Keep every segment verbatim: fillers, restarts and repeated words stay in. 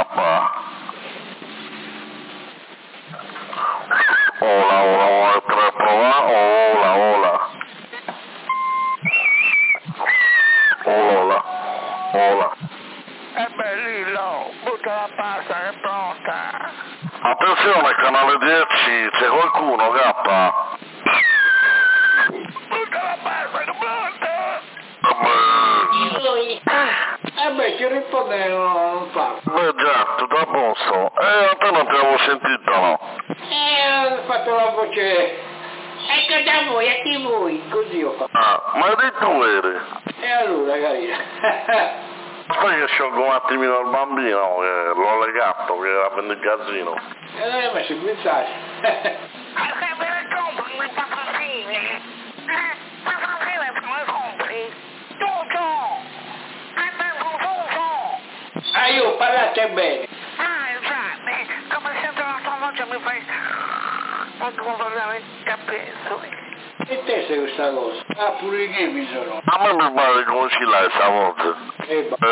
Ola, ola, ola, per provare, ola, ola. Ola, ola. E beh, Lillo, butta la pasta, è pronta. Attenzione, canale dieci, c'è qualcuno, K. Butta la pasta, è pronta. Beh, Lui. Eh beh, ti risponde non fa. beh già, tutto a posto. Eh, a te non ti avevo sentito, no? Eh, ho fatto la voce. Ecco da voi, a chi voi? Così ho fatto. Ah, ma di tu eri? E allora, carina. Poi che sciolgo un attimino il bambino, che l'ho legato, che era per il casino. E non hai messo il messaggio. Ma se me le compri le patatine? Eh, patatine te le compri? Tutto! Andando tutto! Ah, io parlate bene. Ah, esatto, eh, come sento la tua voce mi fai... Non guardare il capezzolo. E te sei questa cosa? Ah, pure che mi sono. A me mi pare come ci l'hai stavolta. E va.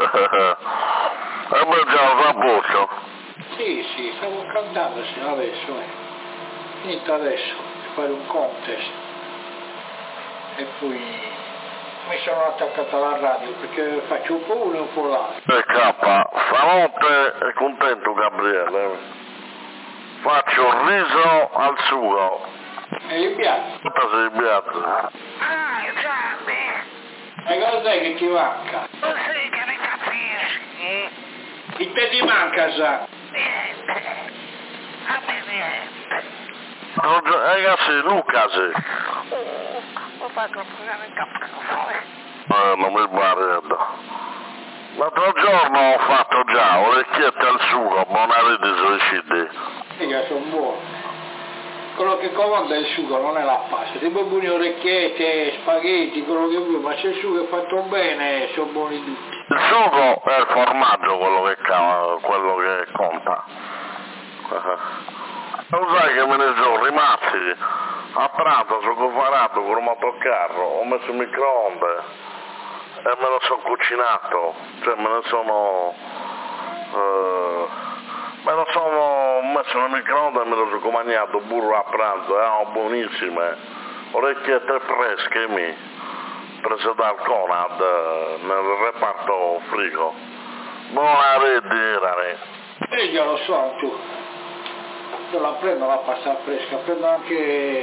E beh già, a posto. Sì, sì, stavo cantando sino adesso, eh. Niente adesso, fare un contest. E poi mi sono attaccato alla radio perché faccio un po' uno e un po' l'altro. E K, stanotte è contento Gabriele. Faccio il riso al sugo. E il piatto? Tutta sei bianca. Ah, esatto, eh. E cosa è che ti manca? Non sei che ne capisci? Che te ti manca, sa? Niente. A me niente. Ragazzi, Luca, sì. Oh, ho fatto pagare il caffè. Eh, non mi guarda. L'altro giorno ho fatto già orecchiette al sugo, monariti sui C D. Mica sono buoni. Quello che comanda è il sugo, non è la pasta. Ti puoi buone orecchiette, spaghetti, quello che vuoi, ma se il sugo è fatto bene, sono buoni tutti. Il sugo è il formaggio quello che, ca- quello che conta. Lo sai che me ne sono rimasti a Prato, sono cofarato con un motocarro, ho messo il microonde e me lo sono cucinato, cioè me ne sono... eh, me lo sono messo nel microonde e me lo sono comagnato burro a pranzo, erano buonissime, orecchiette fresche mi, prese dal Conad eh, nel reparto frigo. Buona rete erano. E già lo so, tu. Io la prendo la pasta fresca, prendo anche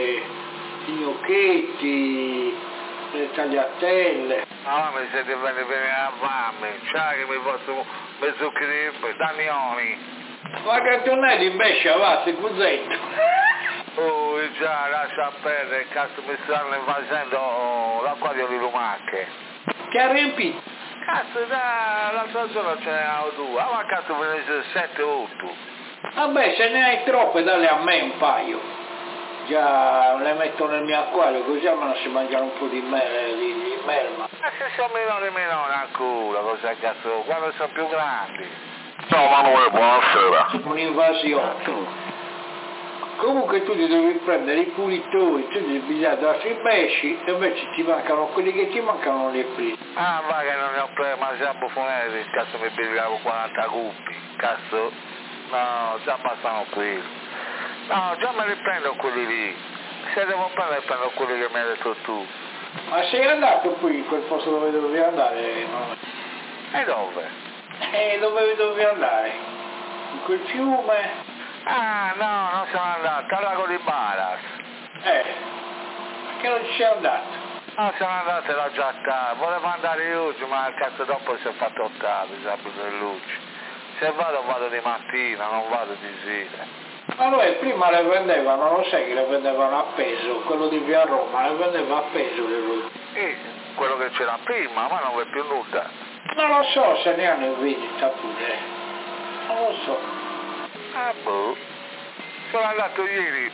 i gnocchetti, le tagliatelle. Ah, mi siete venuti bene a fame, sai che mi posso mezzo crepe, Danioni. Ma che tu non è di bescia, va, sei cusetto. Oh, già, lascia perdere, cazzo mi stanno facendo l'acquario di lumache. Che ha riempito? Cazzo, da, l'altra giorno ce n'erano due, ah, ma cazzo me ne sono sette o otto. Vabbè, se ne hai troppe, dalle a me un paio. Già le metto nel mio acquario, così almeno si mangiano un po' di, mele, di, di melma. Ma se sono minori minori ancora, cosa cazzo, quando sono più grandi. Ciao Manuel, buonasera. Un'invasione. Comunque tu ti devi prendere i pulitori, tu devi pigliare da sui pesci e invece ti mancano quelli che ti mancano le prese. Ah, va che non ne ho preso, ma già buffonelli, cazzo mi beviamo quaranta cuppi, cazzo, no, già passano quelli. No, già me li prendo quelli lì, se devo prendere prendo quelli che mi hai detto tu. Ma sei andato qui in quel posto dove dovevi andare? No? E dove? E dove dovevi andare? In quel fiume? Ah, no, non sono andato, al lago di Baras. Eh, perché non ci sei andato? No, sono andato la già tardi, volevo andare oggi, ma il cazzo dopo si è fatto tardi, sabato e luce. Se vado vado di mattina, non vado di sera. Ma noi prima le vendevano, lo sai che le vendevano a peso, quello di via Roma, le vendeva a peso le luci. E quello che c'era prima, ma non c'è più nulla. Non lo so se ne hanno in vendita pure, non lo so. Ah, boh. Sono andato ieri,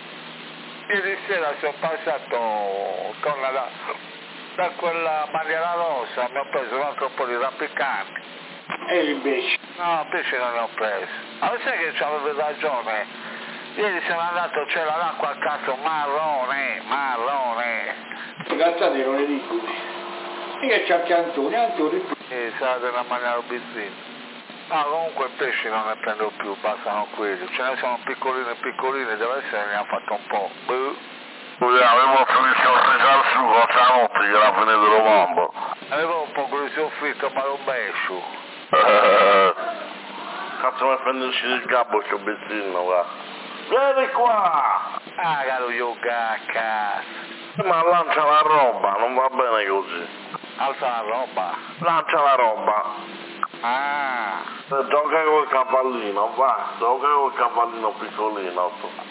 ieri sera sono passato con la, da quella bandiera rossa, mi ho preso un altro po' di rappicanti. E invece? No, pesce non ne ho preso. Ma lo sai che c'avevo ragione? Ieri sono andato, c'era l'acqua a cazzo marrone, marrone. Gazzati non le dico. Io c'ho anche Antonio, Antonio. E sarà della maniera bizzina. No, comunque pesci non ne prendo più, bastano quelli. Ce ne sono piccolini piccolini, deve essere ne ha fatto un po'. Beh. Avevo finito il regalo su cosa notte che era finito il mondo. Avevo un po' di soffritto, ma non bescio. Eh, cazzo mi prenderci il gabbo c'ho bezzino qua. Vieni qua! Ah, caro yoga, cazzo. Ma lancia la roba, non va bene così. Alza la roba. Lancia la roba. Ah. Gioca col cavallino, va, gioca col cavallino piccolino.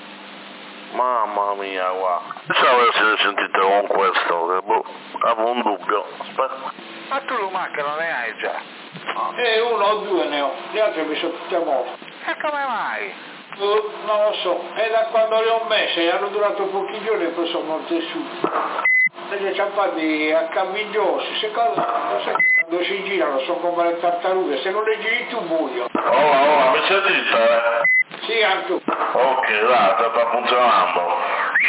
Mamma mia, guarda. Se avessi sentito con questo, che boh, avevo un dubbio. Aspetta. Ma tu lo macchina non ne hai già? Eh, uno o due ne ho, gli altri mi sono tutti morti. E come mai? Uh, non lo so, è da quando le ho messe, hanno durato pochi giorni e poi sono morte su. Perché ci hanno fatti a cambigliosi, secondo me, quando si girano sono come le tartarughe, se non le giri tu muoio. Oh, oh, mi sentite? Sì, anche tu. Ok, dai, sta funzionando.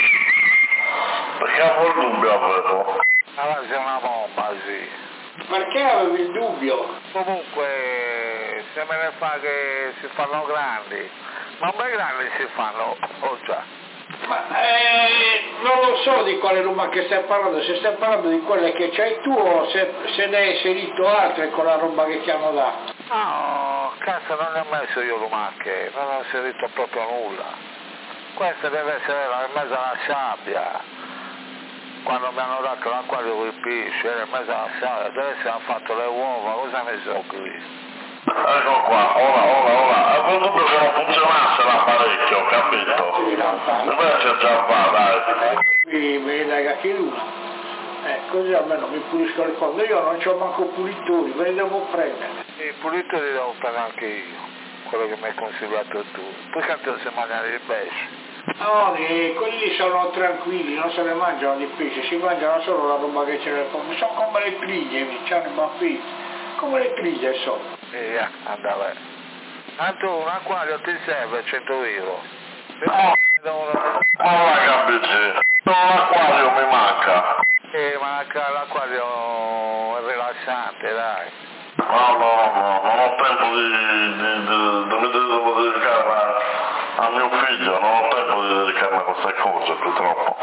Perché avevo il dubbio avevo. Allora sei una bomba, sì. Perché avevi il dubbio? Comunque, se me ne fa che si fanno grandi, ma beh grandi si fanno, oh già. Ma eh, non lo so di quale roba che stai parlando, se stai parlando di quelle che c'hai tu o se, se ne hai inserito altre con la roba che ti hanno dato. No, cazzo non ne ho messo io lumache, non ho inserito proprio nulla. Questa deve essere in mezzo alla sabbia. Quando mi hanno dato l'acquario con i pesci, era in mezzo alla sabbia, dove si hanno fatto le uova, cosa ne so qui? Ecco qua, ora, ora, ora. Avevo dubbio che non funzionasse l'apparecchio, capito? Invece già va, dai. Mi, mi dai cacchi l'una. Eh, così almeno mi pulisco le cose. Io non c'ho manco pulitori, ve li devo prendere. I pulitori li devo prendere anche io, quello che mi hai consigliato tu. Poi tanto si mangiano i pesci. No, eh, quelli sono tranquilli, non se ne mangiano di pesce, si mangiano solo la roba che c'è nel fondo. Sono come le triglie, mi c'hanno i baffetti. Come le triglie sono. E via, andava. Tanto un acquario ti serve cento euro. Oh, ma va capisci? L'acquario mi manca. Eh, ma l'acquario è rilassante, dai. No, no, no, non ho tempo di, di, di, di, di devo dedicare a, a mio figlio, non ho tempo di dedicarmi a queste cose purtroppo.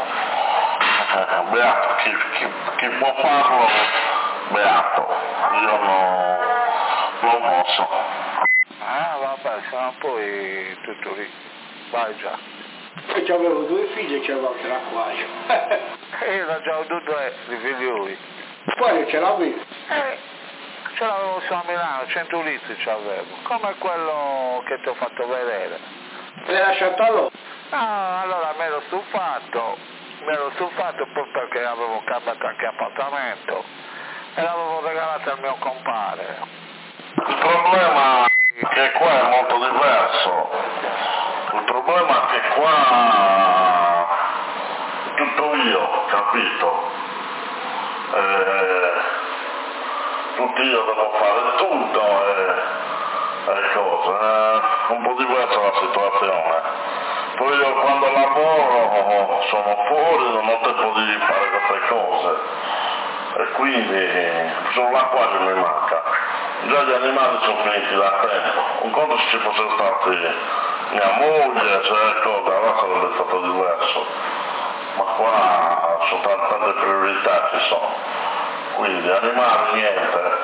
Eh, beato, chi, chi, chi può farlo, beato, io no, non posso. Ah, vabbè, sono poi tutto lì. Vai già. Poi avevo due figli e c'avevo anche l'acquario. E io ho già avuto due di figlioli. L'acquario ce l'avevo. Eh, ce l'avevo su a Milano, cento litri ce l'avevo. Come quello che ti ho fatto vedere. L'hai lasciato allora? No, allora mi ero stufato. Mi ero stufato poi perché avevo cambiato anche appartamento. E l'avevo regalato al mio compare. Il problema è che qua è molto diverso. Il problema è che qua tutto io, capito? Eh, tutto io devo fare tutto e, e cose. È un po' diversa la situazione. Poi io quando lavoro sono fuori, non ho tempo di fare queste cose. E quindi solo l'acquario mi manca. Già gli animali sono finiti da tempo. Un conto se ci fosse stati mia moglie, cioè cosa, allora sarebbe stato diverso. Ma qua sono tante, tante priorità ci sono. Quindi animali niente.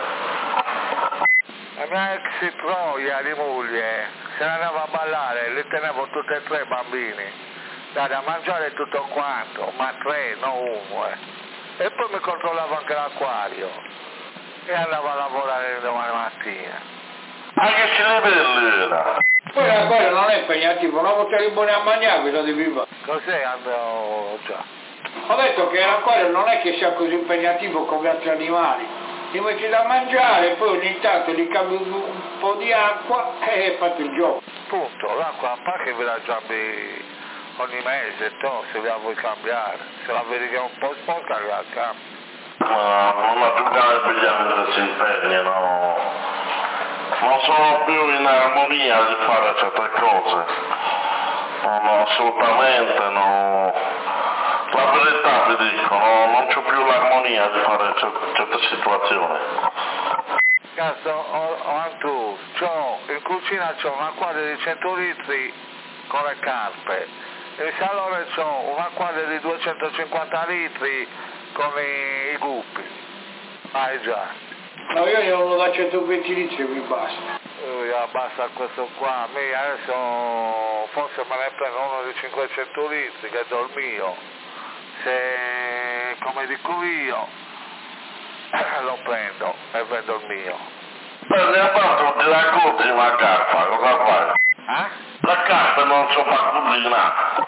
La mia ex troia di moglie se ne andava a ballare, le tenevo tutte e tre i bambini. Dai, da mangiare tutto quanto, ma tre, non uno. Eh. E poi mi controllavo anche l'acquario e andavo a lavorare domani mattina. Ma che ci livelli era? Poi l'acquario non è impegnativo, una volta li buoni a mangiare, cosa devi fare? Cos'è andavo già? Ho detto che l'acquario non è che sia così impegnativo come altri animali. Li metti da mangiare, poi ogni tanto gli cambi un po' di acqua e fate il gioco. Punto, l'acqua a parte ve la cambi ogni mese, no, se la vuoi cambiare. Se la vedi che è un po' sporca la cambi. Ma non ho più ganas di che si impegnano. Non sono più in armonia di fare certe cose. No, no, assolutamente no. La verità vi dico, no, non c'ho più l'armonia di fare certe, certe situazioni. Cazzo, ho, ho anche, c'ho, in cucina c'ho una quadra di cento litri con le carpe, in salone c'ho una quadra di duecentocinquanta litri con i, i guppi. Ah già. No, io ne ho da centoventi litri, mi basta. Uh, basta questo qua, mi adesso forse me ne prendo uno di cinquecento litri che è il mio, se come dico io lo prendo e prendo il mio. Beh, ne ha fatto di racconti una carpa, cosa fai? Eh? La carpa non so fa cucinare.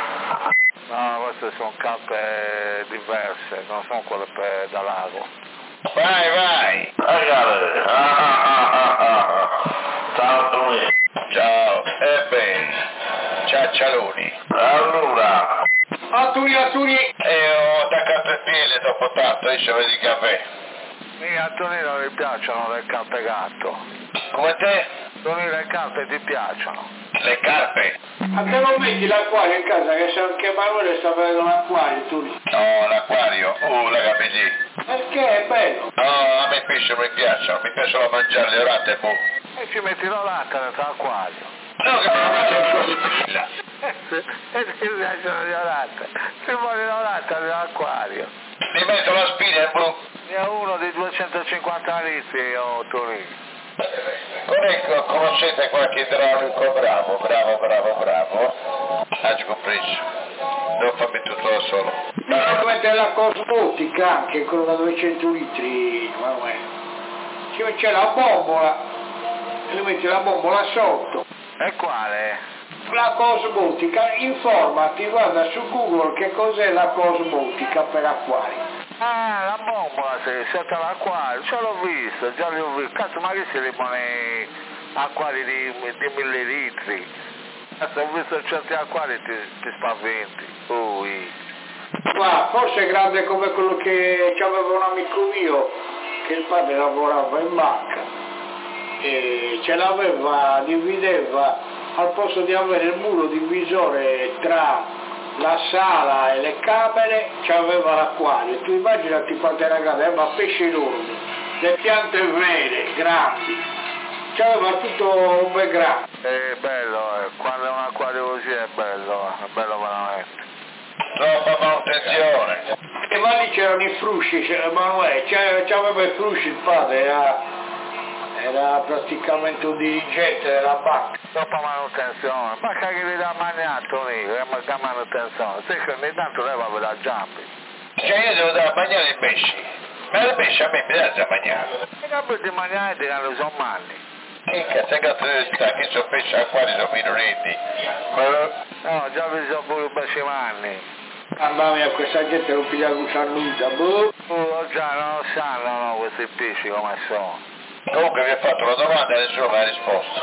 No, queste sono carpe diverse, non sono quelle per, da lago. Vai, vai! Ragazzi, ah, ah, ah, ah. Ciao Tony. Ciao, ebbene, ciaccialoni. Allora, Atturi, atturi! E ho attaccato il piede dopo tanto, adesso vedi il caffè. Sì, a Tonino gli piacciono le carpe gatto. Come te? Tonino le carpe ti piacciono? Le carpe? A te non metti l'acquario in casa, che se anche Emanuele sta vedendo l'acquario, tu. No, l'acquario, uh, la capelli. Perché è bello? No, a me i pesci non mi piacciono, mi piacciono mangiare le orate, boh. E ci metti l'orata dentro l'acquario. No, che mi piace il tuo di pilla. E ti piacciono le orate? Ci vuole l'orata nell'acquario. Mi metto la spina e blu. Ne ho uno di duecentocinquanta litri io, Tonino. Ecco, conoscete qualche idraulico bravo, bravo, bravo, bravo? Oggi compreso. Devo farmi tutto da solo. Devo mettere la cosmotica anche, quello da duecento litri, Manuele. Ci c'è la bombola, e le metti la bombola sotto. E quale? La cosmotica, informati, guarda su Google che cos'è la cosmotica per acquari. Ah, la bombola, sì, sotto l'acquario, ce l'ho visto, già li ho visto. Cazzo, ma che si rimane acquari di, di mille litri? Cazzo, ho visto certi acquari ti, ti spaventi. Ui. Ma forse è grande come quello che aveva un amico mio, che il padre lavorava in banca, e ce l'aveva, divideva, al posto di avere il muro divisore tra la sala e le camere, c'aveva l'acquario. Tu immaginati quanto era grande, aveva pesci enormi, le piante vere, grandi, c'aveva tutto un bel grande. È bello, eh. Quando è un acquario così è bello, è bello veramente. Troppa manutenzione. E ma lì c'erano i frusci, Emanuele, c'aveva i frusci il padre, era, era praticamente un dirigente della banca. Troppa manutenzione, ma che gli dà mangiare, Tonino, è che manutenzione, sai che ogni tanto leva per la giambi. Cioè io devo dare a mangiare i pesci, ma i pesci a me mi dà già mangiare. E capi di mangiare di quando sono manni. Che cazzo, cazzo di sta, che sono pesci acquari, sono minoretti. No, già vi sono pure i pesci manni. Mamma mia, questa gente non piglia con saluta, boh. Oh, già non lo sanno, no, questi pesci come sono. Comunque vi ho fatto una domanda e nessuno mi ha risposto.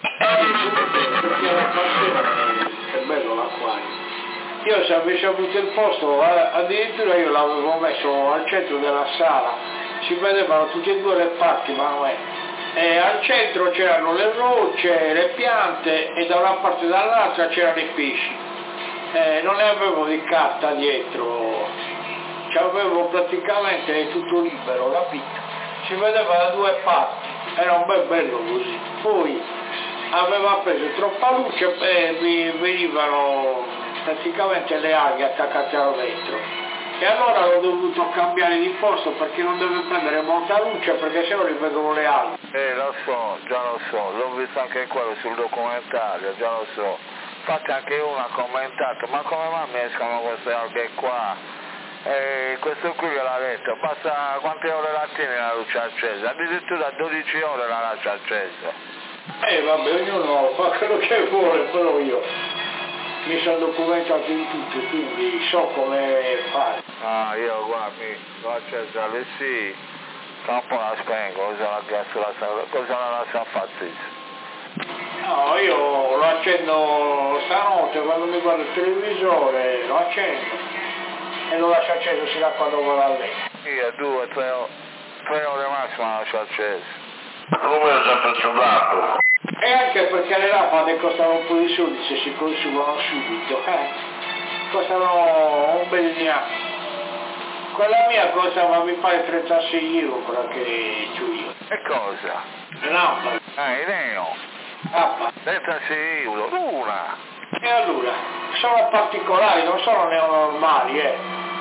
È bello l'acquario. Io se avessi avuto il posto, addirittura io l'avevo messo al centro della sala, si vedevano tutte e due le parti, Manuele. E al centro c'erano le rocce, le piante e da una parte e dall'altra c'erano i pesci. Eh, non ne avevo di carta dietro, c'avevo praticamente tutto libero, capito? Si vedeva da due parti, era un bel bello così. Poi aveva preso troppa luce e mi venivano praticamente le alghe attaccate al vetro. E allora ho dovuto cambiare di posto perché non deve prendere molta luce perché sennò rivedono le alghe. Eh, lo so, già lo so, l'ho visto anche quello sul documentario, già lo so. Infatti anche uno ha commentato, ma come mai mi escono queste alghe qua? E questo qui gliel'ha detto, basta quante ore la tieni la luce accesa? Addirittura dodici ore la lascia accesa. Eh vabbè, ognuno fa quello che vuole, però io mi sono documentato in tutto, quindi so come fare. Ah, io guardi, l'ho accesa lì sì, tra un po' la spengo, cosa la gas la, cosa la lascio affazzire. No, io lo accendo stanotte quando mi guardo il televisore, lo accendo e lo lascio acceso fino a quando vado a letto. Io due, tre, tre ore massimo la lascio acceso. come ho sempre sudato. E anche perché le lampade costano un po' di soldi se si consumano subito, eh? Costano un bel neanche. Quella mia costava, mi pare trentasei euro, quella che c'ho io. E cosa? Lampada. Ah, il neo. Ah, trentasei euro, l'una. e allora, sono particolari, non sono neonormali, eh.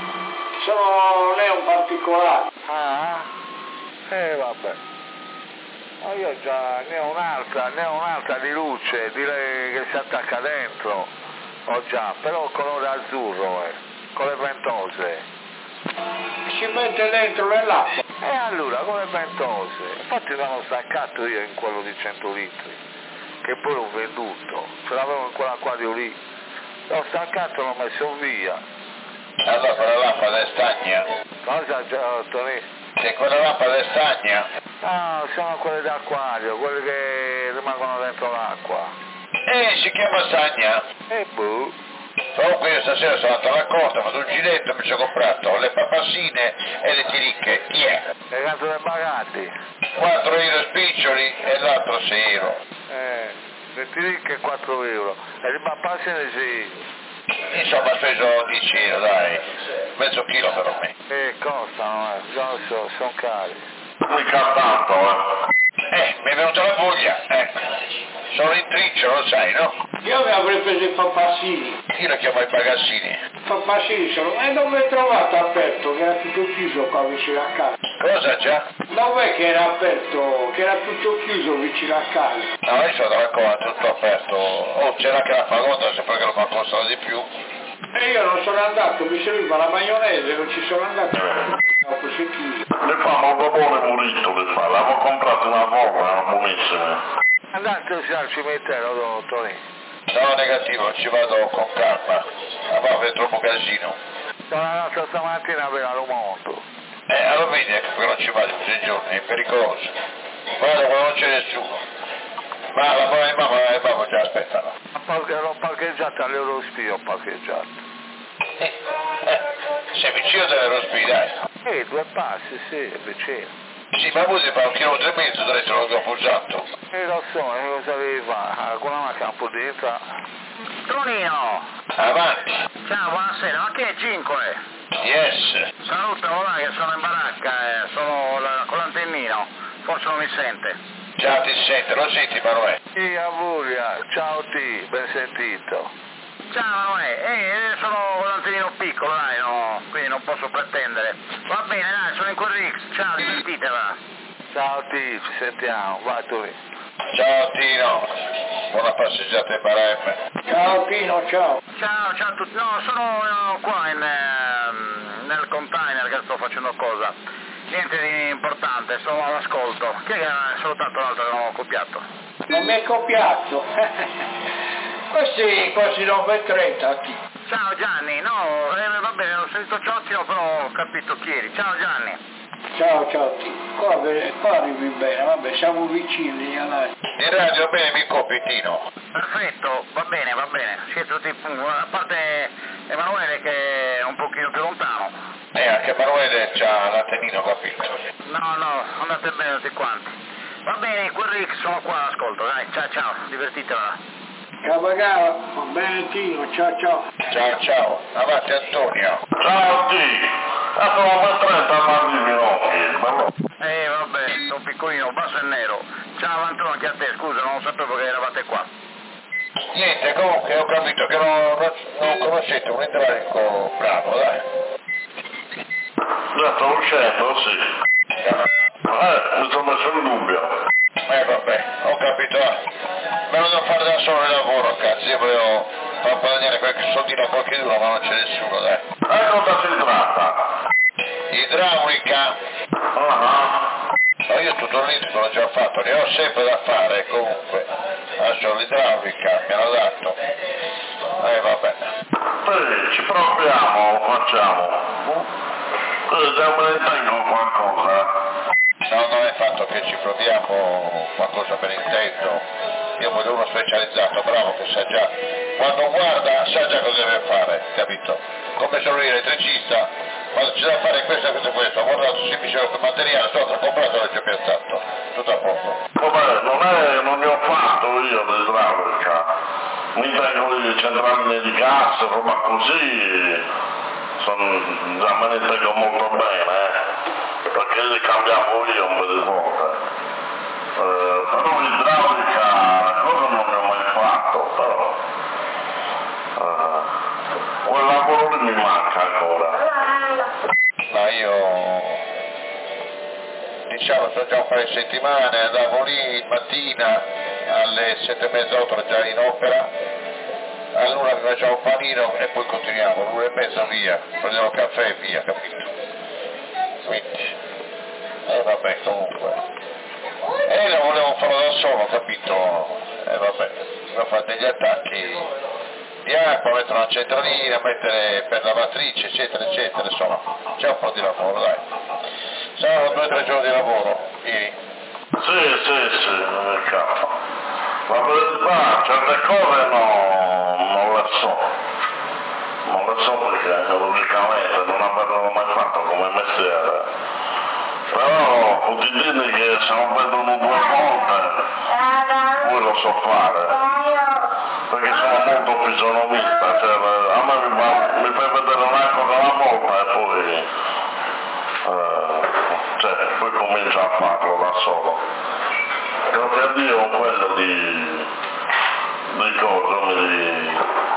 Sono neoparticolari. Ah? Eh, vabbè. Ma io già ne ho un'altra, ne ho un'altra di luce, direi che si attacca dentro. Ho già, però colore azzurro, eh. Con le ventose. Si mette dentro nell'acqua. E allora, con le ventose. Infatti non l'ho staccato io in quello di cento litri, che poi l'ho venduto. Ce l'avevo in quell'acquario lì. L'ho staccato e l'ho messo via. Allora quella lampada è stagna? Cosa, Tony? Che quella lampada è stagna? No, sono quelle d'acquario, quelle che rimangono dentro l'acqua. Eh, si chiama stagna? E boh. Comunque io stasera sono andato alla corte, ho fatto un giretto e mi sono comprato le papassine e le tiricche. Chi è? Le gatto del bagatti. quattro euro spiccioli e l'altro sei euro. Eh, le tiricche quattro euro. E le papassine sì. Insomma ho speso dieci euro, dai. Mezzo chilo per me. Eh, costano, eh. Già lo so, sono cari. Mica tanto, eh. Eh, mi è venuta la voglia, eh. Sono in triccio, lo sai, no? Io mi avrei preso i papassini. Io lo chiamo i bagassini. I papassini sono... E dove l'hai trovato aperto? Che era tutto chiuso qua vicino a casa. Cosa già? Dov'è che era aperto? Che era tutto chiuso vicino a casa. No, io sono dalla coda, tutto aperto. Oh, c'era anche la fagotta, sempre che non mi costano di più. E io non sono andato, mi serviva la maionese, non ci sono andato. Dopo si è chiuso. Le fa molto buone burrito, le fa. L'avevo comprato una volta, erano buonissime. Andate al cimitero, dottore. No, negativo, ci vado con calma. Ma è troppo casino. Sono andato stamattina per Alumonto. Eh, allora vedi, ecco che non ci vado tutti i giorni, è pericoloso. Guarda quando non c'è nessuno. Ma la buona di mamma, la di mamma già aspettano. L'ho parcheggiata all'Eurospio, ho parcheggiato. Eh, eh, sei vicino dell'Eurospio, dai. Eh, due passi, sì, è vicino. Sì, ma voi fa un chilometro e mezzo da essere lo appoggiato. Eh, lo so, eh, cosa devi fare? Alcuna macchina un po' dentro. Tonino! Avanti. Ciao, buonasera, ma che è cinque? Yes. Saluto, ora che sono in baracca, eh, sono la, con l'antennino, forse non mi sente. Ciao, ti sente, lo senti Manuel? Sì, a voglia, ciao T, ben sentito. Ciao Manuele, eh, sono con l'antennino piccolo, dai, no, quindi non posso pretendere. Va bene, dai, sono in Corrix, ciao, divertitela. Ciao T, ci sentiamo, vai tu lì. Ciao Tino, buona passeggiata in Baremme. Ciao Pino, ciao. Ciao, ciao a tutti. No, sono no, qua in, eh, nel container che sto facendo cosa. Niente di importante, sono all'ascolto. Chi è che ha salutato l'altro che non ho copiato? Non mi hai copiato. Questi quasi nove e trenta. Ciao Gianni, no, eh, va bene, ho sentito Ciottino, però ho capito chi eri. Ciao Gianni. Ciao, ciao, qua, qua arrivi bene, vabbè, siamo vicini, allora. In radio bene mi copi Tino. Perfetto, va bene, va bene. Siete tutti, a parte Emanuele che è un pochino più lontano. Eh, anche Emanuele c'ha l'antennino, capito? No, no, andate bene tutti quanti. Va bene, quel Rick sono qua all'ascolto, dai, ciao ciao, divertitela. Cavagava, va bene Tino, ciao ciao. Ciao ciao, avanti Antonio. Ciao T, a sono trenta anni minuti. Eh vabbè, sono piccolino, basso e nero. Ciao Antonio, anche a te, scusa, non sapevo che eravate qua. Niente, comunque ho capito che non, non, non conoscete un idraulico bravo, dai. Già sto uscendo, sì. Eh, mi sono messo in dubbio. Eh vabbè, ho capito, eh. Me lo devo fare da solo il lavoro, cazzo, io volevo far guadagnare qualche soldino a qualche duro, ma non c'è nessuno, dai. E cosa si tratta? Idraulica. Uh-huh. Ma io tutto l'elettrico l'ho già fatto, ne ho sempre da fare comunque. Adesso l'idraulica mi hanno dato. Eh vabbè. Sì, ci proviamo, facciamo. Eh, devo me ne tengo qualcosa. No, non è fatto che ci proviamo qualcosa per intento. Io voglio uno specializzato, bravo, che sa già. Quando guarda sa già cosa deve fare, capito? Come sono io elettricista, quando c'è da fare questo e questo e questo, ho guardato semplice per materiale, sto ho comprato e l'ho già piazzato. Tutto a posto. Vabbè, non è, non ne ho fatto io dell'idraulica. Mi tengo le centraline di gas, roba così. sono già me ne intendo molto bene, eh, perché li cambiavo io un po' di volte. Eh, però l'idraulica, cosa non ne ho mai fatto, però eh, quel lavoro lì mi manca ancora. Ma io, diciamo, sono già un paio di settimane, andavo lì mattina alle sette e mezza, otto già in opera, all'una mi mangiavo un panino e poi continuiamo, l'una e mezza via, prendevo caffè e via, capito? Quindi, e eh, vabbè, comunque. E lo volevo farlo da solo, capito? E eh, vabbè, devo fare degli attacchi di acqua, mettere una centralina, mettere per lavatrice, eccetera, eccetera, insomma, c'è un po' di lavoro, dai. Saranno due o tre giorni di lavoro, ieri. Sì, sì, sì, nel capo. La verità, certe cose no, non le so. Non le so perché logicamente non avrebbero mai fatto come mestiere. Però tutti i giorni che se non vedono due volte, poi lo so fare. Perché sono molto fisionomista, cioè a me mi, va, mi fai vedere una cosa alla volta e poi, eh, cioè, poi comincio a farlo da solo. Grazie a Dio quello di, di cosa, di,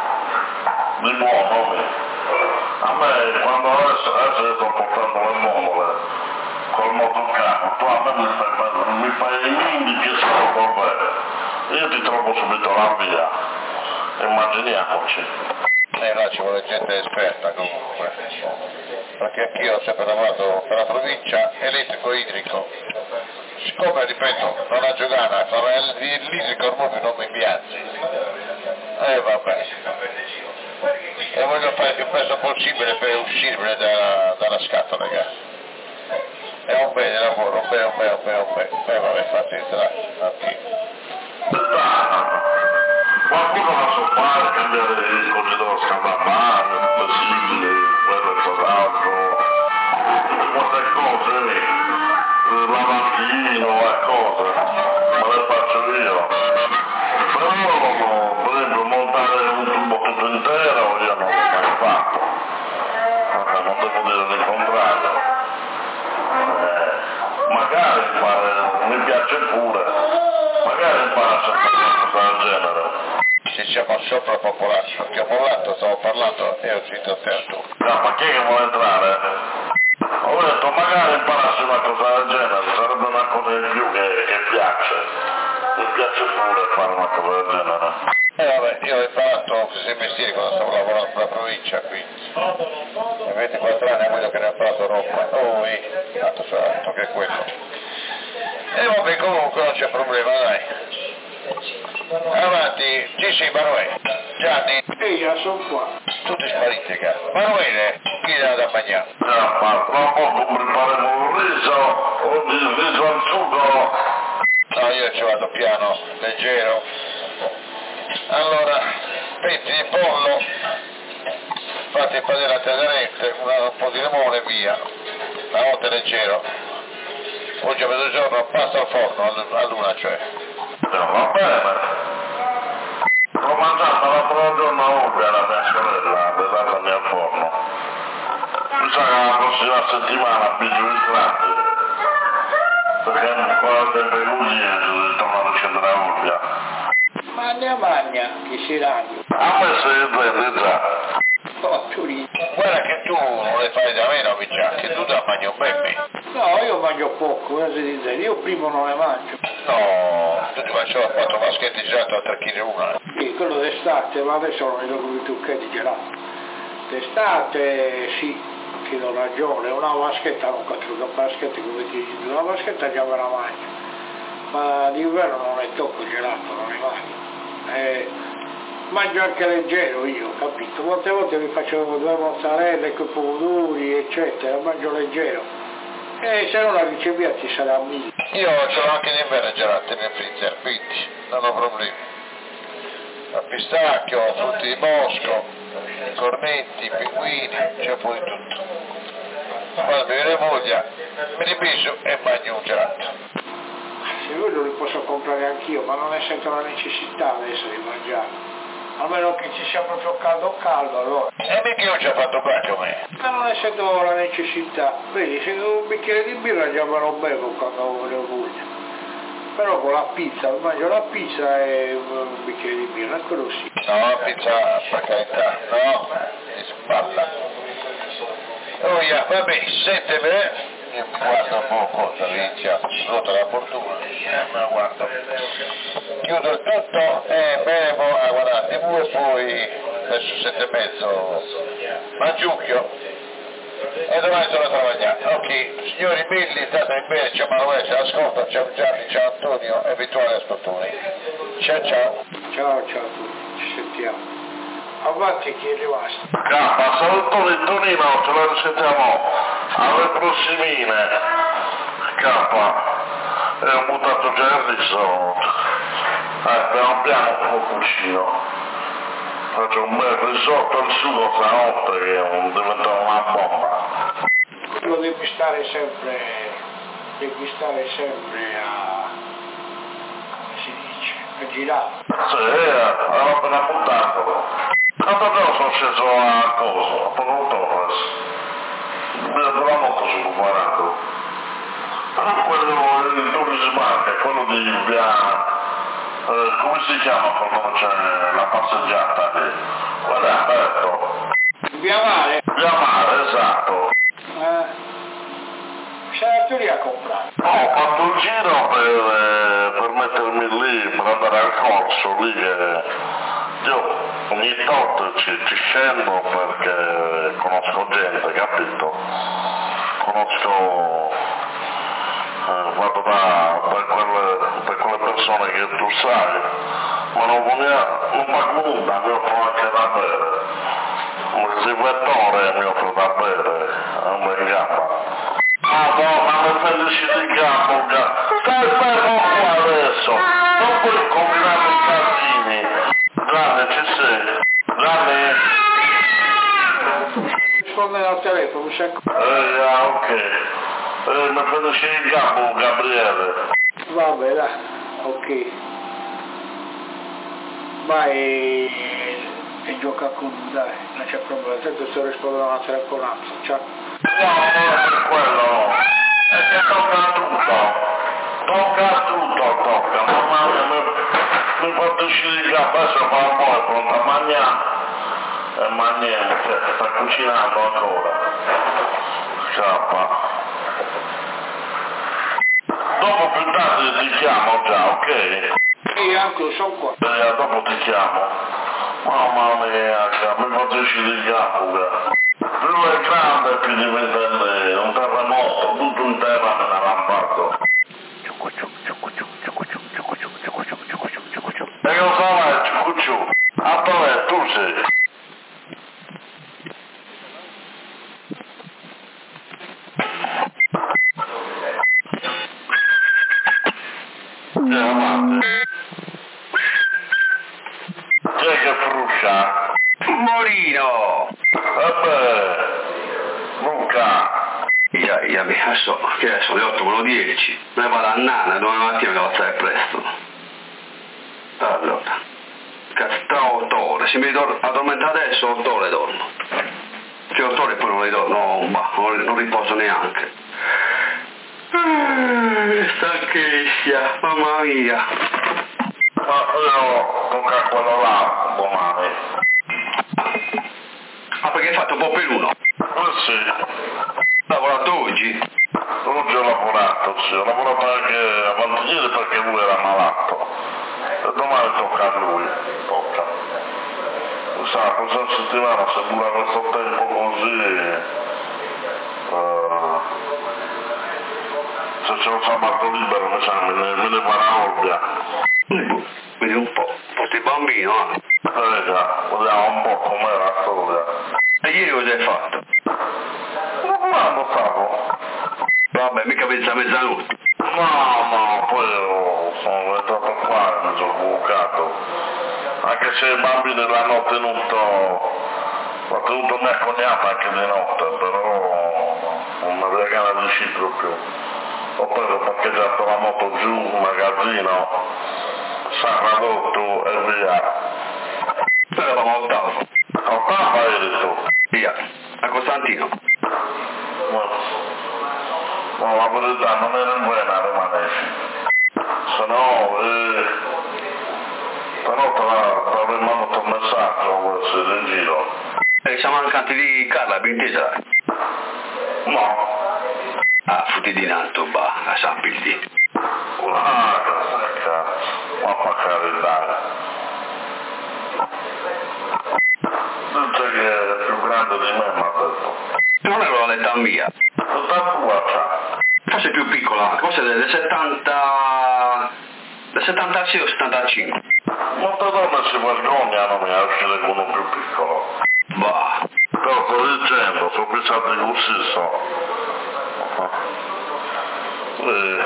di buono. A me quando adesso, adesso sto portando le bombole col motocarro, tu a me mi fai, mi fai i indici solo col bene. Io ti trovo subito la via, immaginiamoci. E là ci vuole gente esperta comunque, perché anch'io ho sempre lavorato per la provincia, elettrico idrico. Siccome, ripeto, non ha giocata, l'idrico proprio non mi piace. E eh, vabbè. E voglio fare il più presto possibile per uscire dalla, dalla scatola, ragazzi. È un bene lavoro, un bene, un bene, un bene, un bene. E vabbè, fate dai, qualcuno la so fare, cambiare il congelatore scaldabagno, il flessibile, quello e quell'altro, quante cose, lavandino e cose, me le faccio io. Però, per esempio, montare un tubo tutto intero io non l'ho mai fatto, okay, non devo dire il contrario. Eh, magari fare, mi piace pure, magari impara a fare una cosa del genere. Ci siamo sovrapopolati, perché ho mollato, stavo parlando e ho sentito attento. No, ma chi è che vuole entrare? Ho detto magari imparassi una cosa del genere, sarebbe una cosa in più che, che piace. Mi piace pure fare una cosa del genere. E eh, vabbè, io ho imparato questi mestieri quando stavo lavorando per la provincia, quindi. A ventiquattro anni vedo che ne ho imparato roba. Oh, e tanto so altro che quello. E vabbè, comunque non c'è problema, dai. Avanti, ci sei Manuele, Gianni? E io sono qua. Tutti spariti, cara. Manuele, chi era da mangiare? Già, ma tra poco prepareremo un riso, oggi il riso al sugo. No, io ci vado piano, leggero. Allora, pezzi di pollo, fatti padere a tenerente, un po' di limone e via. La volta è leggero. Oggi a mezzogiorno passa al forno, a luna cioè. No, va bene. L'ho mangiata l'altro giorno a Urbia la mia sorella, bevarmi al forno. Mi sa che la prossima settimana piglio il tratti, perché quando sempre così ritorno a scendere a Urbia. Magna magna, che si raggia. A me se prende già. Oh, Turino. Guarda che tu non le fai da meno, Miccia, che tu da mangi un bebè. No, io mangio poco, cosa di dire. Io prima non le mangio. No, tu ti mangi quattro vaschetti di gelato a tre chili una. Sì, quello d'estate, ma adesso non mi do come tu che di gelato. D'estate sì, ti do ragione, una vaschetta non capisco, una vaschetta come ti dico, una vaschetta già me la mangio. Ma d'inverno non ne tocco il gelato, non ne mangio. Eh, mangio anche leggero io, capito? Molte volte mi facevo due mozzarelle con pomodori, eccetera, mangio leggero. E se non la ricevia ci sarà mille. Io ce l'ho anche in inverno gelato nel freezer, quindi non ho problemi. A pistacchio, frutti di bosco, cornetti, pinguini, c'è un po' di tutto. Quando mi viene voglia, me li piso e mangio un gelato. Se quello li posso comprare anch'io, ma non ne sento la necessità adesso di mangiare. almeno che ci sia proprio caldo caldo allora. E perché io ci ho fatto pace a me? Ma non essendo la necessità, vedi, se un bicchiere di birra già me lo bevo quando ne voglio. Però con la pizza, mangio la pizza e un bicchiere di birra, quello sì. No, la pizza, per carità, no, mi spalla. Oh, yeah, vabbè, senti me, io mi guardo un po' cosa inizia, rota la fortuna, eh, ma guardo. Chiudo il tutto e bevo a guardare tivù e poi verso sette e mezzo mangiucchio. E domani sono a lavorare. Ok, signori Billy, state bene, ciao Manuele, ciao ascolta, ciao Gianni, ciao Antonio, eventuali ascoltatori. Ciao ciao. Ciao ciao a tutti, ci sentiamo. Avanti chi è rimasto. K, salutone Tonino, ce la risentiamo alle prossimine. K, è un mutato Gerrison. Eh, piano piano con un cuscino. Faccio un bel risotto al sugo stanotte che diventa una bomba. Quello devi stare sempre, devi stare sempre a, come si dice, a girare. Sì, avevo appena buttato. L'altro giorno sono sceso a cosa, a Porto Torres. Mi ha trovato molto scomparato. Però quello, il turismo, quello di via... Eh, come si chiama quando c'è la passeggiata lì? Guarda, è aperto. Via Mare? Via Mare, esatto. Eh, sei andato lì a comprare? No, ho fatto un giro per, eh, per mettermi lì, per andare al corso lì che io ogni tot ci, ci scendo perché conosco gente, capito? Conosco... Eh, vado da per quelle, per quelle persone che tu sai, ma non, voglio, non pago nulla, mi offro anche da bere. Il servitore mi offre da bere, non mi ingappa. Ah no, ma mi fai uscire in capo, stai fermo qua adesso, non puoi combinare i casini. Gianni, ci sei? Gianni? Risponde al telefono, mi sa. Eh, ah, ok. Eh, mi fai uscire in capo, Gabriele. Vabbè, dai, ok. Vai e gioca con lui, dai, non c'è problema, tanto sto rispondendo a una telefonata, ciao. No, non è per quello, è che tocca tutto, tocca tutto, tocca, mamma mia, mi, mi fate uscire di capo, adesso fa un po' è pronta a mangiare, e ma niente, sta cucinando ancora, scappa. Dopo più tardi ti chiamo già, ok? Sì, anche sono qua. Eh, dopo ti chiamo. Mamma mia, mi fate uscire di capo, più è grande più diventa un terremoto, tutto in terra me ne l'ha fatto. E che cosa vai, ciucciu? A dove tu sei? Chi è che fruscia? Morino! Vabbè, Luca. Ja, ja, adesso, che adesso le otto meno dieci, me vado a Nana, domani mattina devo alzare presto. Allora, cazzo, tra otto ore, se mi ritorno addormentare adesso, otto ore dormo. Che otto ore poi non le dormo, no, bah, non, non riposo neanche. Eh, stanchezza, mamma mia. Ma io tocca quello là domani. Ah, perché hai fatto un po' per uno? Eh sì. Hai lavorato oggi? Oggi ho lavorato, sì, ho lavorato anche avanti ieri perché lui era malato. E domani tocca a lui, tocca. Sa, la prossima settimana se dura questo tempo così, eh, se c'è un sabato libero mi sa me ne, me ne va la Olbia. Vedi un po', sei bambino, eh? Eh già, vediamo un po' com'è la storia. E ieri cosa hai fatto? Lavorando stavo. Vabbè, mica pensa a mezzanotte. No, no, poi io sono entrato qua e mi sono bucato. Anche se i bambini l'hanno tenuto, l'ho tenuto mia cognata anche di notte, però non aveva gana di uscire più. Ho preso parcheggiato la moto giù, un magazzino, San Radotto e via. eravamo a Ottava. A Ottava eri tu? Via, a Costantino. No, no, la verità non era buona a rimanerci. Se no, eh, però ti avrei mandato un messaggio per essere in giro. E siamo mancanti di Carla, ben intesa? No. Ah, futti di nato, bah, a sappi. Ah, cazzo, ma per carità. Dice che è più grande di me, mi ha detto. Non ero l'età mia. L'età tua c'ha. Forse più piccola anche, forse del settanta... del settantasei o settantacinque. Molte donne si vergognano a uscire con uno più piccolo. Bah. Però sto dicendo, sono pensati così, so. Eh,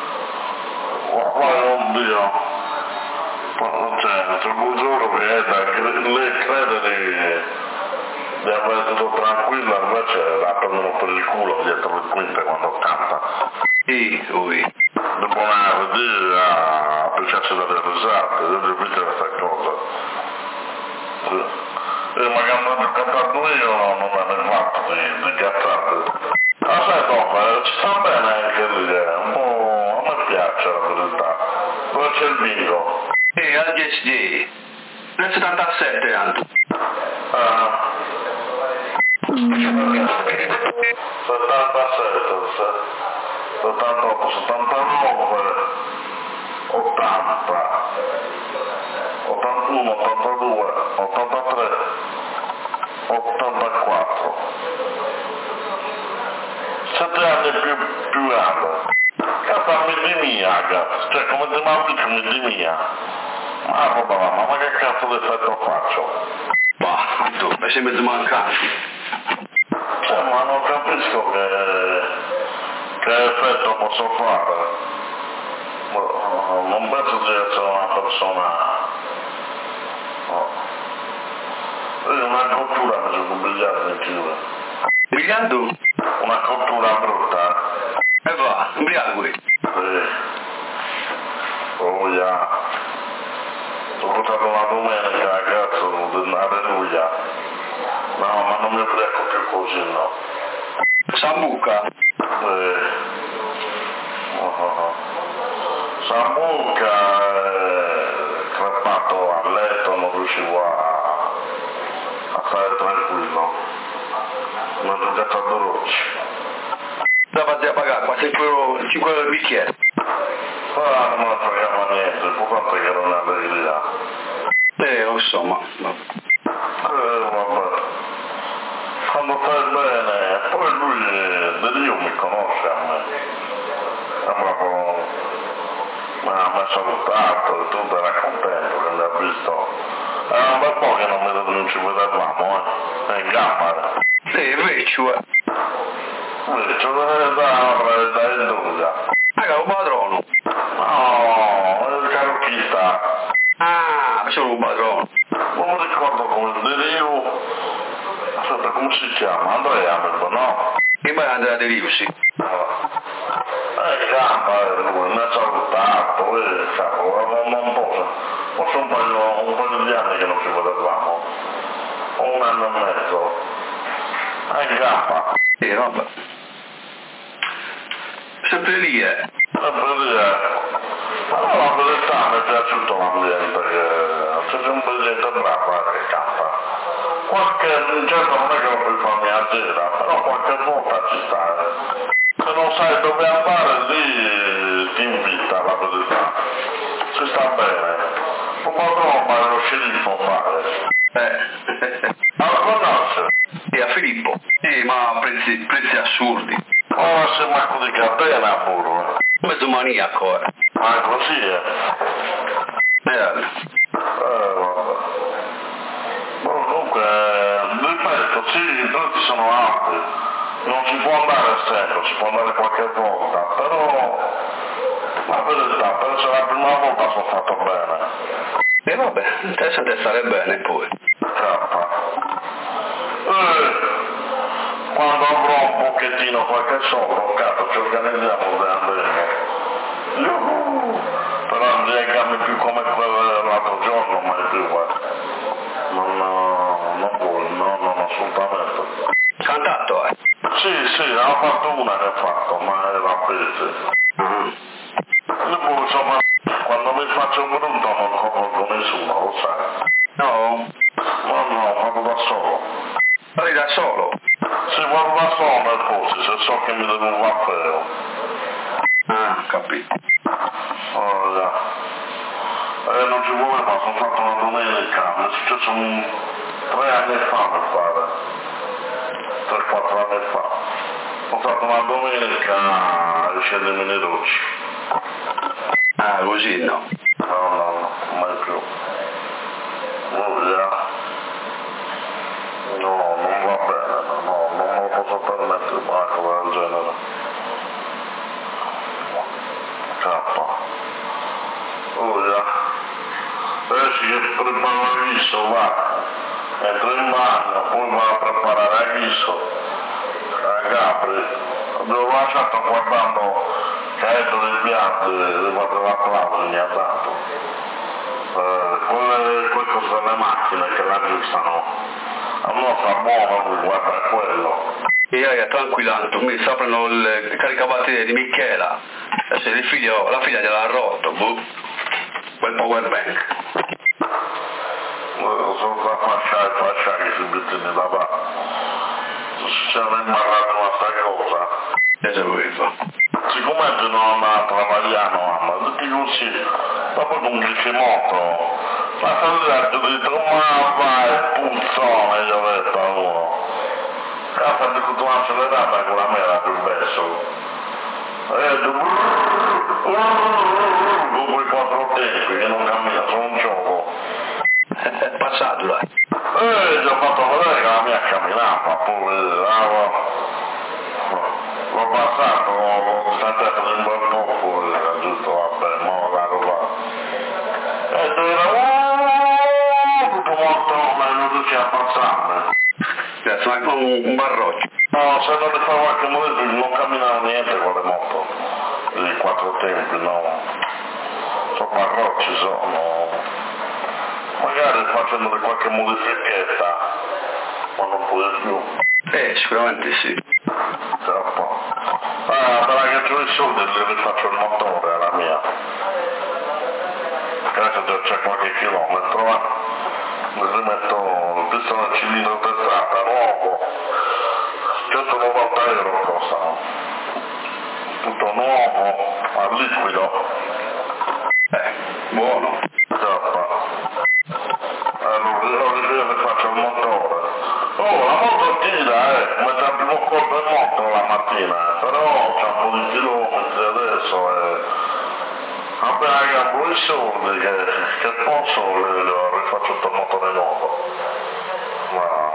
ormai non Dio, cioè, c'è un giorno che è da lei crede di, di aver tutto tranquillo, invece la prendono per il culo dietro le quinte quando canta. Sì, lui. Dopo una vedere a piacersi dalle risate, io devo dire questa cosa. E magari non ho cantato io, non me ne fatto di, di cazzate. Ma sai dopo, ci sta bene anche lì, eh. Un po', a me piace la verità. Dove c'è il bingo? E al G S G, nel settantasette anche. Ah. settantasette, settantotto, settantanove, ottanta, ottantuno, ottantadue, ottantatré, ottantaquattro. Sette anni più, più grande. Cazzo, di mia, cazzo. Cioè, come ti mamma di mia. Ma roba la mamma, che cazzo di effetto faccio? Bah, tu, mi sei mezzo mancanti. Cioè, ma non capisco che, che effetto posso fare. Non penso di essere una persona... No. Io una cottura mi sono biliardo in chiude. Biliardo? Una cottura brutta. E va, un briaco. Sì. Oh, yeah. Sono portato una domenica, cazzo, alleluia. No, ma non mi ubriaco più così, no. Sambuca? Sì. Oh, oh, oh. Sambuca, eh, crepato a letto, non riuscivo a, a stare tranquillo. Mi ho giocato a dolocci. Stava a pagare qua, cinque euro il bicchiere. Ah, non me ne fregava niente, il fatto che era un'allegria. Eh, lo so, ma... Eh, vabbè. Quando stai bene, poi lui, Dio mi conosce a me. È proprio... mi ha salutato e tutto, era contento che mi ha visto. Era un bel po' che non, mi, non ci vedevamo, eh. È in gamma. Sì, invece, eh. Invece, dove dai, dai, Induria. Raga, un padrone. No, è il carocchista. Ah, sono un padrone. Non mi ricordo come Dio. Aspetta, come si chiama? Andrea, no? Mi pare Andrea De Rio, sì. Eh, gamba, lui mi ha salutato, e cavolo, non posso. Forse un paio, un paio di anni che non ci vedevamo. Un anno e mezzo. Eh, gamba. Sì, vabbè. Sempre lì, eh. Sempre lì, eh. Però la verità mi è piaciuto l'ambiente, che c'è un po' di gente brava che canta. Qualche, certo non è che non puoi farmi a gira, però qualche volta ci sta. Se non sai dove andare lì ti invita, la verità. Si sta bene. Un padrone ma lo sceriffo fare. Eh. Ma lo conosce? Sì, a Filippo. Sì, ma prezzi, prezzi assurdi. Oh, se manco di catena pure. Mezzo maniaco, eh. Ma così è. Eh, Eh, vabbè. Però comunque, ripeto, sì, i prezzi sono alti. Non si può andare sempre, si può andare qualche volta, però la verità, per essere la prima volta sono fatto bene. E vabbè, interessante stare bene poi. Cappa. Eh, quando avrò un pochettino qualche soldo, cazzo, ci organizziamo di andare. Però non legami più come quello dell'altro giorno, mai più, eh. Non, mesi. Uh-huh. Io pure insomma, quando mi faccio brutto non conosco nessuno, lo sai. No? No, no, vado da solo. Vai da solo? Se vado da solo nel posto, se so che mi devo fare. Ah, capito. Oh, già. Eh, non ci vuole, ma sono fatto una domenica, mi è successo un... tre anni fa, mi pare. tre quattro anni fa. Ho fatto una domenica a scegliere le docce. Ah, così no? No, no, no, mai più. Oh, già. No, non va bene, no, non me lo posso permettere una cosa del genere. Cappa. Oh, già. Adesso che preparo il riso, va. Entro in bagno, poi vado a preparare il riso. A Gabri. L'ho lasciato guardando caetto del piatto e guardo l'applauso mi ha dato. Eh, quelle, quelle cose delle macchine che la aggiustano. A me sta buono lui, guarda quello. E io tranquillando, mi saprono il caricabatterie di Michela. Adesso il figlio, la figlia gliel'ha rotto, boh. Quel power bank. Sono da fasciare, fasciare che si buttano da là. Si sono imbarrato una sta cosa. Che se vuoi fare? Siccome non a travagliare, mamma, tutti così, dopo non dice moto, ma se ho detto di trovare il puzzone, gli ho detto a uno. Cazzo, di tutto accelerata con la mela più verso. E ho detto, con quei quattro tempi che non cammina, sono un gioco. È passato là. E gli ho fatto vedere che la mia camminava, poi l'ho passato, l'ho saltato in bel poco, era giusto, vabbè, ma la roba. Ed era tutto molto, ma non riusciva a passarmi. Cazzo, ma è come un, un barroccio. No, se non le fa qualche modo non camminava niente con le moto, i quattro tempi, no. Sono barrocci, sono... Magari facendole qualche modifichetta, ma non puoi più. Eh, sicuramente sì. Troppo. Ah, però che ho i soldi li rifaccio il motore alla mia. Adesso già c'è qualche chilometro, ma mi rimetto il pistone al cilindro testata, nuovo. centonovanta euro costano. Tutto nuovo, al liquido. Eh, buono. Troppo. Allora, io faccio il motore. Oh, la moto tira, eh, come c'è il primo colpo in moto la mattina, però c'è un po' di chilometri adesso e appena che ho un po' di soldi che, che posso le, le rifaccio tutto il motore nuovo. Ma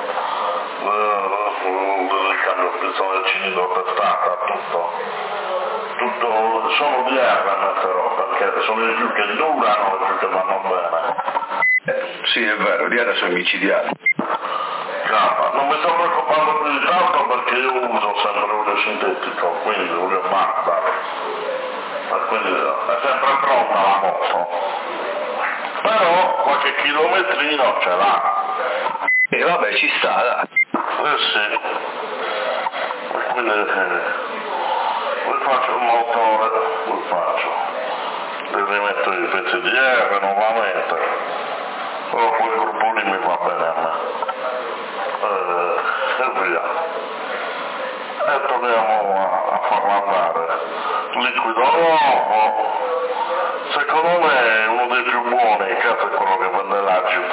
il cambio pistone del cilindro testata, tutto. Tutto solo di erba metterò, perché sono i più che durano e più che vanno bene. Eh, sì, è vero, di adesso sono micidiali. Capa, non mi sto preoccupando più di tanto perché io uso sempre l'olio sintetico, quindi l'olio Magda. E quindi è sempre pronta la moto. Però qualche chilometrino ce l'ha. E vabbè, ci sta, dai. Eh sì. E quindi eh, poi faccio il motore, poi faccio. Li rimetto i pezzi di erba nuovamente. Oh, quel gruppo lì mi va bene a me. Eh, e via. E torniamo a, a farlo andare. Liquido nuovo. Secondo me è uno dei più buoni, cazzo è quello che vende l'Agip.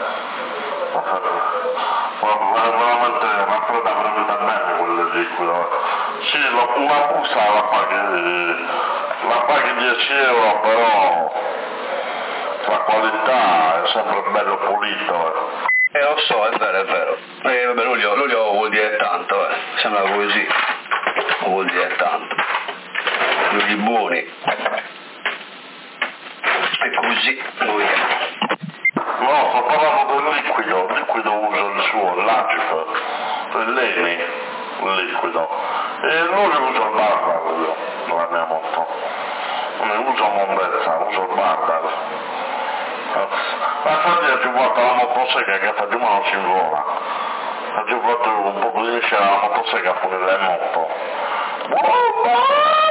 Ma veramente raffredda veramente bene quello del liquido. Sì, una busta la paghi, la paghi dieci euro, però la qualità è sempre bello pulito. Eh, Eh, lo so, è vero, è vero. Eh, vabbè, l'olio, l'olio vuol dire tanto, eh. Sembra così. Vuol dire tanto. Gli oli buoni. E così, lui. No, sto parlando del liquido, il liquido uso il suo, l'Agip, il Leni, il liquido. E l'olio uso il Bardal, la mia moto. Non uso Mondezza, uso il Bardal. Ma infatti più volte la motosega che sta giù ma non si invola. Ha giù fatto un po' di la motosega con le moto.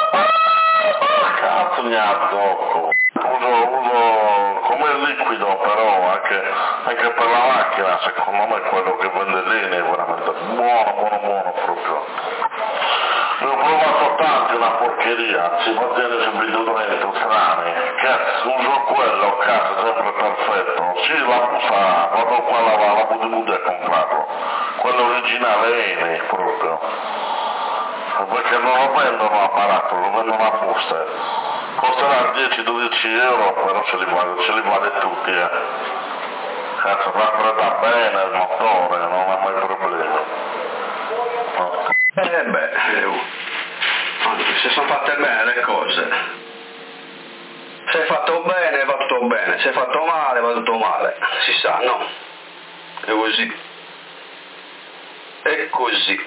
Cazzo ne azzocco, uso, uso come liquido però anche, anche per la macchina, secondo me quello che vende lì è veramente buono, buono, buono proprio. Ne ho provato tanti, una porcheria, si va bene subito dentro, strani, cazzo, uso quello, cazzo, sempre perfetto, sì la busta, vado qua alla, alla Budibude a comprarlo, quello originale Eni proprio. Perché non lo vendono a barato, lo vendono a buste. Costerà dieci dodici euro, però ce li vale, ce li vale tutti, eh. Cazzo, raffredda bene il motore, non ha mai problemi. No. Eh beh, eh, se sono fatte bene le cose. Se è fatto bene va tutto bene, se è fatto male va tutto male. Si sa, no? È così. È così.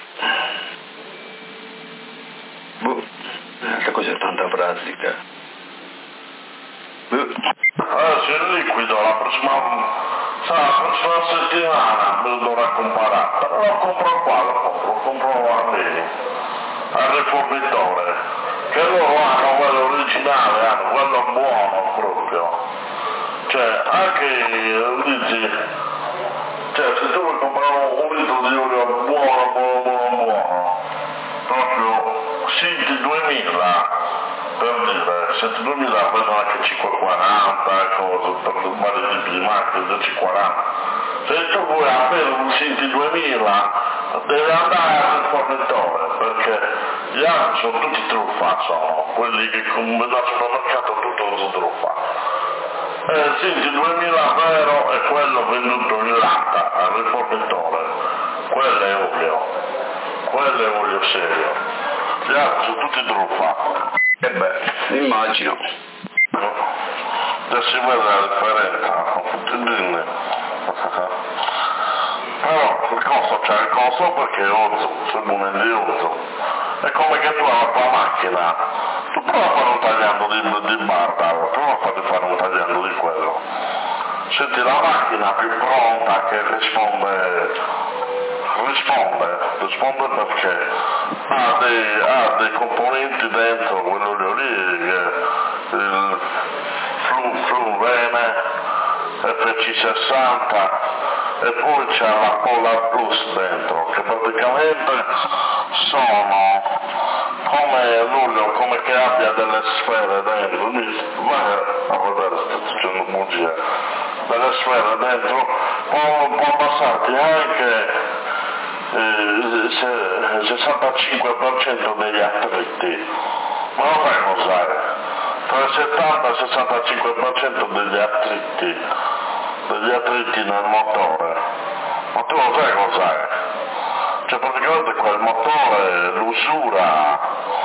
Boh, questa cosa è tanta pratica. Boh. Eh, c'è il liquido, la prossima, sa, la prossima settimana me lo dovrà comprare, però lo compro qua, lo compro, lo compro a me, al rifornitore, che loro hanno quello originale, hanno quello buono proprio, cioè anche, dici, cioè se tu vuoi comprare un litro di olio buono, buono, buono, buono, proprio Sinti duemila, per dire, Sinti duemila vendono anche cinquecentoquaranta, cose, per vari tipi di macchine, da cinquecentoquaranta. Se tu vuoi avere un Sinti duemila, devi andare al fornitore, perché gli altri sono tutti truffa, sono quelli che come al supermercato tutto su truffa. Eh, Sinti duemila vero è quello venduto in latta al rifornitore, quello è olio, quello è olio serio. Gli altri sono tutti truffa. E beh, immagino. Già si vede la differenza, dimmi. Però il costo c'è il costo perché è uso, secondo me di uso. È come che tu hai la tua macchina, tu prova a fare un tagliando di, di barba, prova a farti fare un tagliando di quello. Senti la macchina più pronta che risponde. Risponde, risponde perché ha dei, ha dei componenti dentro, quello lì, il flu, flu vene, F C sessanta e poi c'è la Polar Plus dentro, che praticamente sono come l'olio, come che abbia delle sfere dentro, quindi vai a vedere, sto dicendo bugie, delle sfere dentro, può, può passarti anche il sessantacinque per cento degli attriti, ma non sai cos'è, tra il settanta e il sessantacinque per cento degli attriti, degli attriti nel motore, ma tu non sai cos'è, cioè praticamente quel motore, l'usura,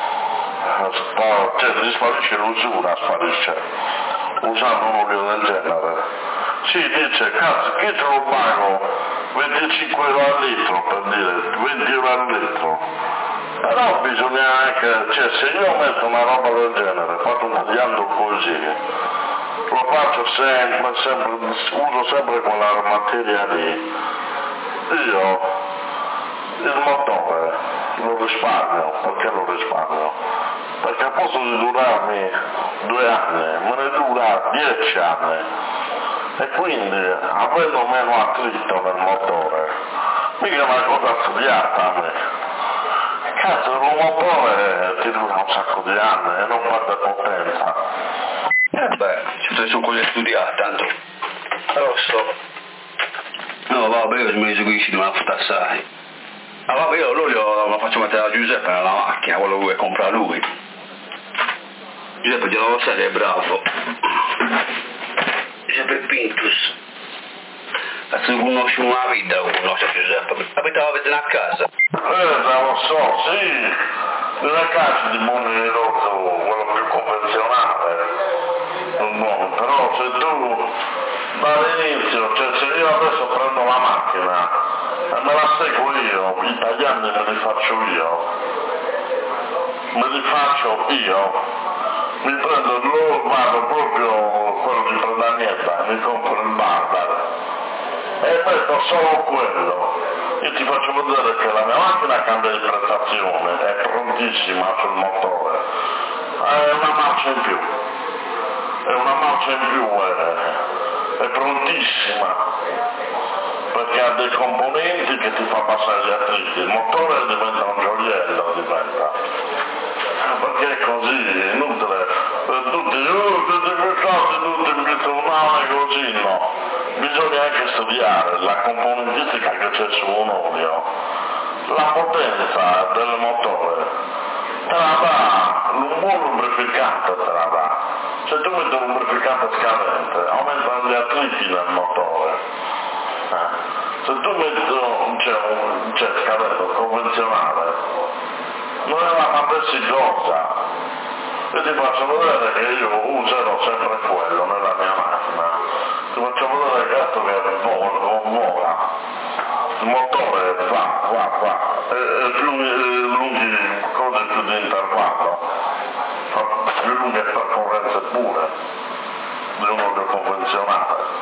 cioè gli sparisce l'usura, sparisce, usando un olio del genere. Si dice, cazzo, che te lo pago? venticinque euro al litro, per dire, venti euro al litro. Però bisogna anche, cioè se io metto una roba del genere, faccio un tagliando così, lo faccio sempre, sempre, uso sempre quella materia lì, io il motore lo risparmio, perché lo risparmio? Perché a posto di durarmi due anni, me ne dura dieci anni. E quindi, avendo meno attrito nel motore, mica è una cosa studiata a me. Cazzo, il motore ti dura un sacco di anni e non perde potenza. Eh beh, ci sono cose studiate, tanto. Lo so. No, vabbè, io mi eseguisci di una assai. Ah vabbè, io l'olio lo faccio mettere a Giuseppe nella macchina, quello che compra lui. Giuseppe glielo sai che è bravo. Giuseppe Pintus. Se conosci una vita, conosce Giuseppe. Abitava vicino a casa. Eh, lo so, sì. Nella casa di Monirotto, quello più convenzionale. No, però se tu dall'inizio, cioè se io adesso prendo la macchina e me la seguo io, gli tagliandi me li faccio io, me li faccio io. Mi prendo il loro, vado proprio quello di Pradanietta, mi compro il Bardar e metto solo quello. Io ti faccio vedere che la mia macchina cambia di prestazione, è prontissima sul motore, è una marcia in più, è una marcia in più, è, è prontissima, perché ha dei componenti che ti fa passare gli attriti, il motore diventa un gioiello, diventa, perché è così, inutile, tutti, uh, tutti i soldi, tutti mi dicono no, è così, no, bisogna anche studiare la componentistica che c'è su un olio, la potenza del motore, te la dà, un buon lubrificante te la dà, se tu metti un lubrificante scadente, aumentano gli attriti nel motore, eh. Se tu metti un, cioè, un cioè, scadente convenzionale, non è una fantastica cosa, io ti faccio vedere che io userò sempre quello nella mia macchina, ti faccio vedere che altro che vola, vola, il motore va, va, va, e, e lunghi, lunghi cose più di intervallo, fa più lunghe percorrenze pure di un olio convenzionale.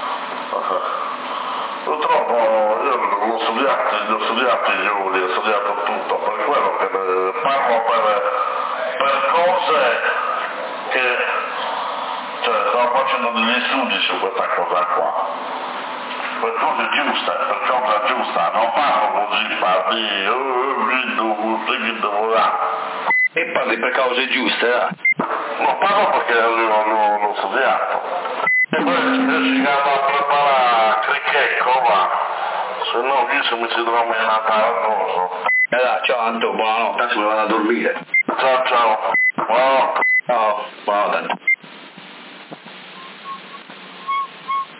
Purtroppo io l'ho studiato, l'ho studiato gli oli, ho studiato tutto, per quello che parlo per, per cose che, cioè, stavo facendo degli studi su questa cosa qua, per cose giuste, per cosa giusta, non parlo così, parli, oh, che devo dare. E parli per cause giuste, eh? No, parlo perché l'ho, l'ho studiato. E poi si chiama a preparare cricchecco, va, se no qui se mi si trova in Natale cosa. E là, ciao Anto, buonanotte, adesso mi vado a dormire. Ciao ciao, buonanotte. Ciao, buonanotte.